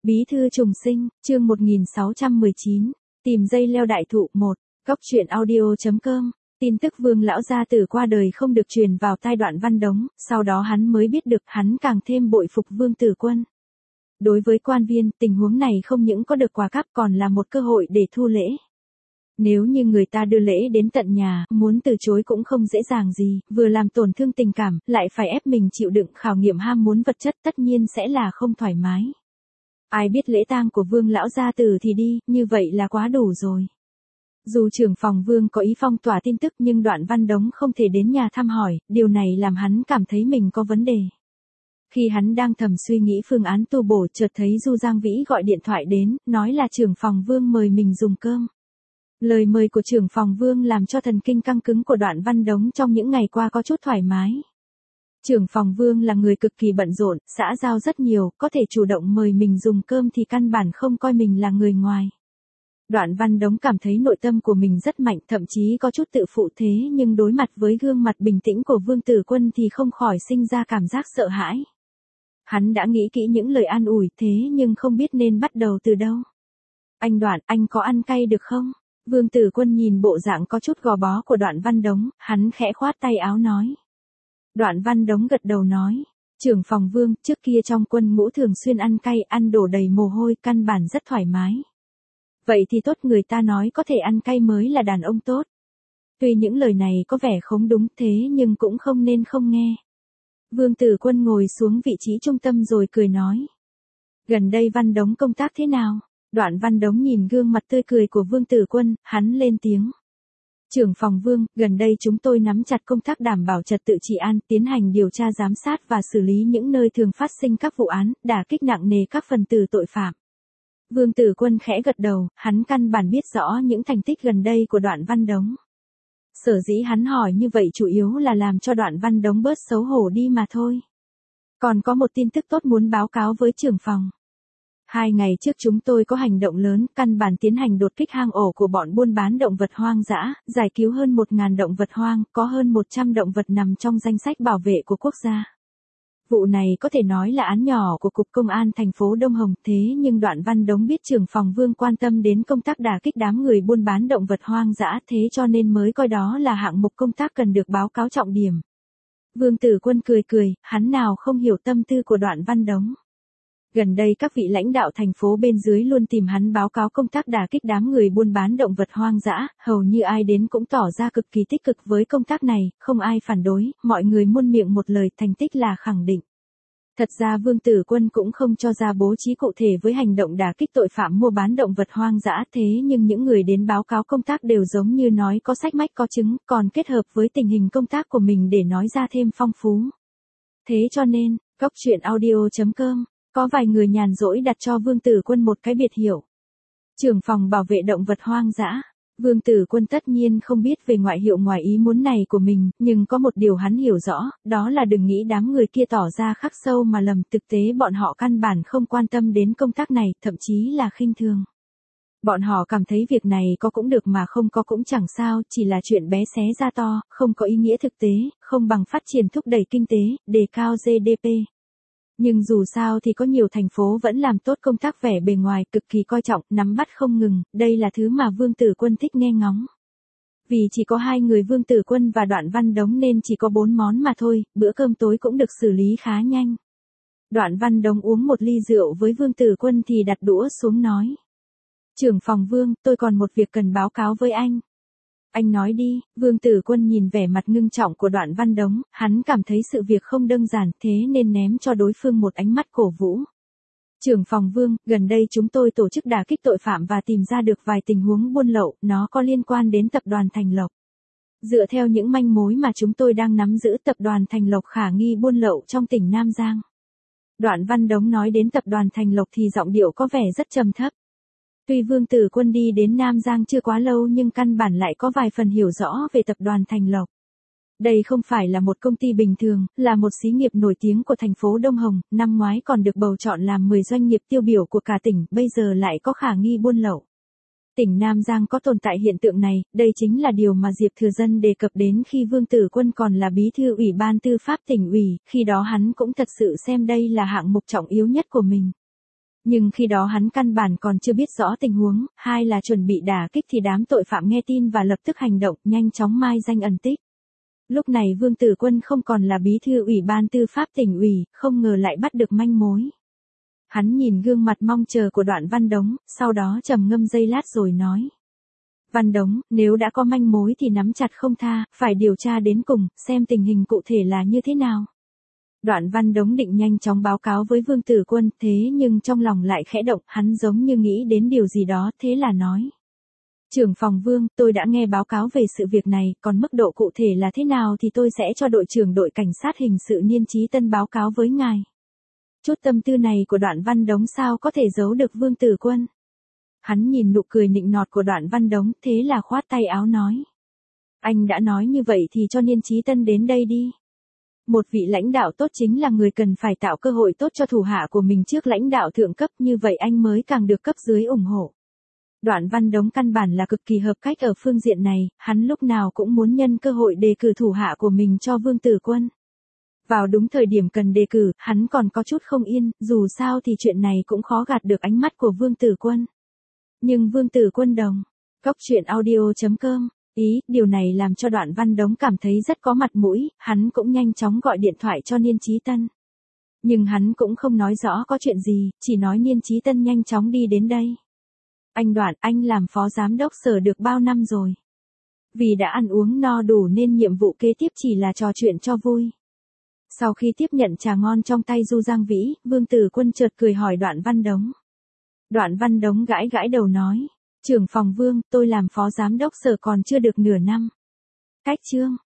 Bí thư trùng sinh, chương 1619, tìm dây leo đại thụ 1, góc truyện audio.com. Tin tức Vương lão gia tử qua đời không được truyền vào tai Đoạn Văn Đống, sau đó hắn mới biết được, hắn càng thêm bội phục Vương Tử Quân. Đối với quan viên, tình huống này không những có được quà cáp còn là một cơ hội để thu lễ. Nếu như người ta đưa lễ đến tận nhà, muốn từ chối cũng không dễ dàng gì, vừa làm tổn thương tình cảm, lại phải ép mình chịu đựng khảo nghiệm ham muốn vật chất, tất nhiên sẽ là không thoải mái. Ai biết lễ tang của Vương lão gia tử thì đi, như vậy là quá đủ rồi. Dù trưởng phòng Vương có ý phong tỏa tin tức nhưng Đoạn Văn Đống không thể đến nhà thăm hỏi, điều này làm hắn cảm thấy mình có vấn đề. Khi hắn đang thầm suy nghĩ phương án tu bổ, chợt thấy Du Giang Vĩ gọi điện thoại đến, nói là trưởng phòng Vương mời mình dùng cơm. Lời mời của trưởng phòng Vương làm cho thần kinh căng cứng của Đoạn Văn Đống trong những ngày qua có chút thoải mái. Trưởng phòng Vương là người cực kỳ bận rộn, xã giao rất nhiều, có thể chủ động mời mình dùng cơm thì căn bản không coi mình là người ngoài. Đoạn Văn Đống cảm thấy nội tâm của mình rất mạnh, thậm chí có chút tự phụ, thế nhưng đối mặt với gương mặt bình tĩnh của Vương Tử Quân thì không khỏi sinh ra cảm giác sợ hãi. Hắn đã nghĩ kỹ những lời an ủi, thế nhưng không biết nên bắt đầu từ đâu. Anh Đoạn, anh có ăn cay được không? Vương Tử Quân nhìn bộ dạng có chút gò bó của Đoạn Văn Đống, hắn khẽ khoát tay áo nói. Đoạn Văn Đống gật đầu nói, trưởng phòng Vương, trước kia trong quân ngũ thường xuyên ăn cay, ăn đổ đầy mồ hôi, căn bản rất thoải mái. Vậy thì tốt, người ta nói có thể ăn cay mới là đàn ông tốt. Tuy những lời này có vẻ không đúng thế nhưng cũng không nên không nghe. Vương Tử Quân ngồi xuống vị trí trung tâm rồi cười nói. Gần đây Văn Đống công tác thế nào? Đoạn Văn Đống nhìn gương mặt tươi cười của Vương Tử Quân, hắn lên tiếng. Trưởng phòng Vương, gần đây chúng tôi nắm chặt công tác đảm bảo trật tự trị an, tiến hành điều tra giám sát và xử lý những nơi thường phát sinh các vụ án, đả kích nặng nề các phần tử tội phạm. Vương Tử Quân khẽ gật đầu, hắn căn bản biết rõ những thành tích gần đây của Đoạn Văn Đống. Sở dĩ hắn hỏi như vậy chủ yếu là làm cho Đoạn Văn Đống bớt xấu hổ đi mà thôi. Còn có một tin tức tốt muốn báo cáo với trưởng phòng. 2 ngày trước chúng tôi có hành động lớn, căn bản tiến hành đột kích hang ổ của bọn buôn bán động vật hoang dã, giải cứu hơn 1.000 động vật hoang, có hơn 100 động vật nằm trong danh sách bảo vệ của quốc gia. Vụ này có thể nói là án nhỏ của Cục Công an thành phố Đông Hồng, thế nhưng Đoạn Văn Đống biết trưởng phòng Vương quan tâm đến công tác đả kích đám người buôn bán động vật hoang dã, thế cho nên mới coi đó là hạng mục công tác cần được báo cáo trọng điểm. Vương Tử Quân cười, hắn nào không hiểu tâm tư của Đoạn Văn Đống. Gần đây các vị lãnh đạo thành phố bên dưới luôn tìm hắn báo cáo công tác đả kích đám người buôn bán động vật hoang dã, hầu như ai đến cũng tỏ ra cực kỳ tích cực với công tác này, không ai phản đối, mọi người muôn miệng một lời thành tích là khẳng định. Thật ra Vương Tử Quân cũng không cho ra bố trí cụ thể với hành động đả kích tội phạm mua bán động vật hoang dã, thế nhưng những người đến báo cáo công tác đều giống như nói có sách mách có chứng, còn kết hợp với tình hình công tác của mình để nói ra thêm phong phú. Thế cho nên, góc truyện audio.com. Có vài người nhàn rỗi đặt cho Vương Tử Quân một cái biệt hiệu. Trưởng phòng bảo vệ động vật hoang dã. Vương Tử Quân tất nhiên không biết về ngoại hiệu ngoài ý muốn này của mình, nhưng có một điều hắn hiểu rõ, đó là đừng nghĩ đám người kia tỏ ra khắc sâu mà lầm, thực tế bọn họ căn bản không quan tâm đến công tác này, thậm chí là khinh thường. Bọn họ cảm thấy việc này có cũng được mà không có cũng chẳng sao, chỉ là chuyện bé xé ra to, không có ý nghĩa thực tế, không bằng phát triển thúc đẩy kinh tế, đề cao GDP. Nhưng dù sao thì có nhiều thành phố vẫn làm tốt công tác vẻ bề ngoài, cực kỳ coi trọng, nắm bắt không ngừng, đây là thứ mà Vương Tử Quân thích nghe ngóng. Vì chỉ có 2 người Vương Tử Quân và Đoạn Văn Đống nên chỉ có 4 món mà thôi, bữa cơm tối cũng được xử lý khá nhanh. Đoạn Văn Đống uống một ly rượu với Vương Tử Quân thì đặt đũa xuống nói. Trưởng phòng Vương, tôi còn một việc cần báo cáo với anh. Anh nói đi, Vương Tử Quân nhìn vẻ mặt ngưng trọng của Đoạn Văn Đống, hắn cảm thấy sự việc không đơn giản, thế nên ném cho đối phương một ánh mắt cổ vũ. Trưởng phòng Vương, gần đây chúng tôi tổ chức đả kích tội phạm và tìm ra được vài tình huống buôn lậu, nó có liên quan đến tập đoàn Thành Lộc. Dựa theo những manh mối mà chúng tôi đang nắm giữ, tập đoàn Thành Lộc khả nghi buôn lậu trong tỉnh Nam Giang. Đoạn Văn Đống nói đến tập đoàn Thành Lộc thì giọng điệu có vẻ rất trầm thấp. Tuy Vương Tử Quân đi đến Nam Giang chưa quá lâu nhưng căn bản lại có vài phần hiểu rõ về tập đoàn Thành Lộc. Đây không phải là một công ty bình thường, là một xí nghiệp nổi tiếng của thành phố Đông Hồng, năm ngoái còn được bầu chọn làm 10 doanh nghiệp tiêu biểu của cả tỉnh, bây giờ lại có khả nghi buôn lậu. Tỉnh Nam Giang có tồn tại hiện tượng này, đây chính là điều mà Diệp Thừa Dân đề cập đến khi Vương Tử Quân còn là bí thư Ủy ban Tư pháp tỉnh ủy, khi đó hắn cũng thật sự xem đây là hạng mục trọng yếu nhất của mình. Nhưng khi đó hắn căn bản còn chưa biết rõ tình huống, hai là chuẩn bị đả kích thì đám tội phạm nghe tin và lập tức hành động, nhanh chóng mai danh ẩn tích. Lúc này Vương Tử Quân không còn là bí thư ủy ban tư pháp tỉnh ủy, không ngờ lại bắt được manh mối. Hắn nhìn gương mặt mong chờ của Đoạn Văn Đống, sau đó trầm ngâm giây lát rồi nói. Văn Đống, nếu đã có manh mối thì nắm chặt không tha, phải điều tra đến cùng, xem tình hình cụ thể là như thế nào. Đoạn Văn Đống định nhanh chóng báo cáo với Vương Tử Quân, thế nhưng trong lòng lại khẽ động, hắn giống như nghĩ đến điều gì đó, thế là nói. Trưởng phòng Vương, tôi đã nghe báo cáo về sự việc này, còn mức độ cụ thể là thế nào thì tôi sẽ cho đội trưởng đội cảnh sát hình sự Niên Chí Tân báo cáo với ngài. Chút tâm tư này của Đoạn Văn Đống sao có thể giấu được Vương Tử Quân. Hắn nhìn nụ cười nịnh nọt của Đoạn Văn Đống, thế là khoát tay áo nói. Anh đã nói như vậy thì cho Niên Chí Tân đến đây đi. Một vị lãnh đạo tốt chính là người cần phải tạo cơ hội tốt cho thủ hạ của mình trước lãnh đạo thượng cấp, như vậy anh mới càng được cấp dưới ủng hộ. Đoạn Văn Đống căn bản là cực kỳ hợp cách ở phương diện này, hắn lúc nào cũng muốn nhân cơ hội đề cử thủ hạ của mình cho Vương Tử Quân. Vào đúng thời điểm cần đề cử, hắn còn có chút không yên, dù sao thì chuyện này cũng khó gạt được ánh mắt của Vương Tử Quân. Nhưng Vương Tử Quân đồng. Góc truyện audio.com. Điều này làm cho Đoạn Văn Đống cảm thấy rất có mặt mũi, hắn cũng nhanh chóng gọi điện thoại cho Niên Chí Tân. Nhưng hắn cũng không nói rõ có chuyện gì, chỉ nói Niên Chí Tân nhanh chóng đi đến đây. Anh Đoạn, anh làm phó giám đốc sở được bao năm rồi? Vì đã ăn uống no đủ nên nhiệm vụ kế tiếp chỉ là trò chuyện cho vui. Sau khi tiếp nhận trà ngon trong tay Du Giang Vĩ, Vương Tử Quân chợt cười hỏi Đoạn Văn Đống. Đoạn Văn Đống gãi gãi đầu nói. Trưởng phòng Vương, tôi làm phó giám đốc sở còn chưa được nửa năm. Cách chương.